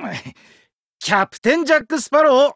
キャプテンジャック・スパロー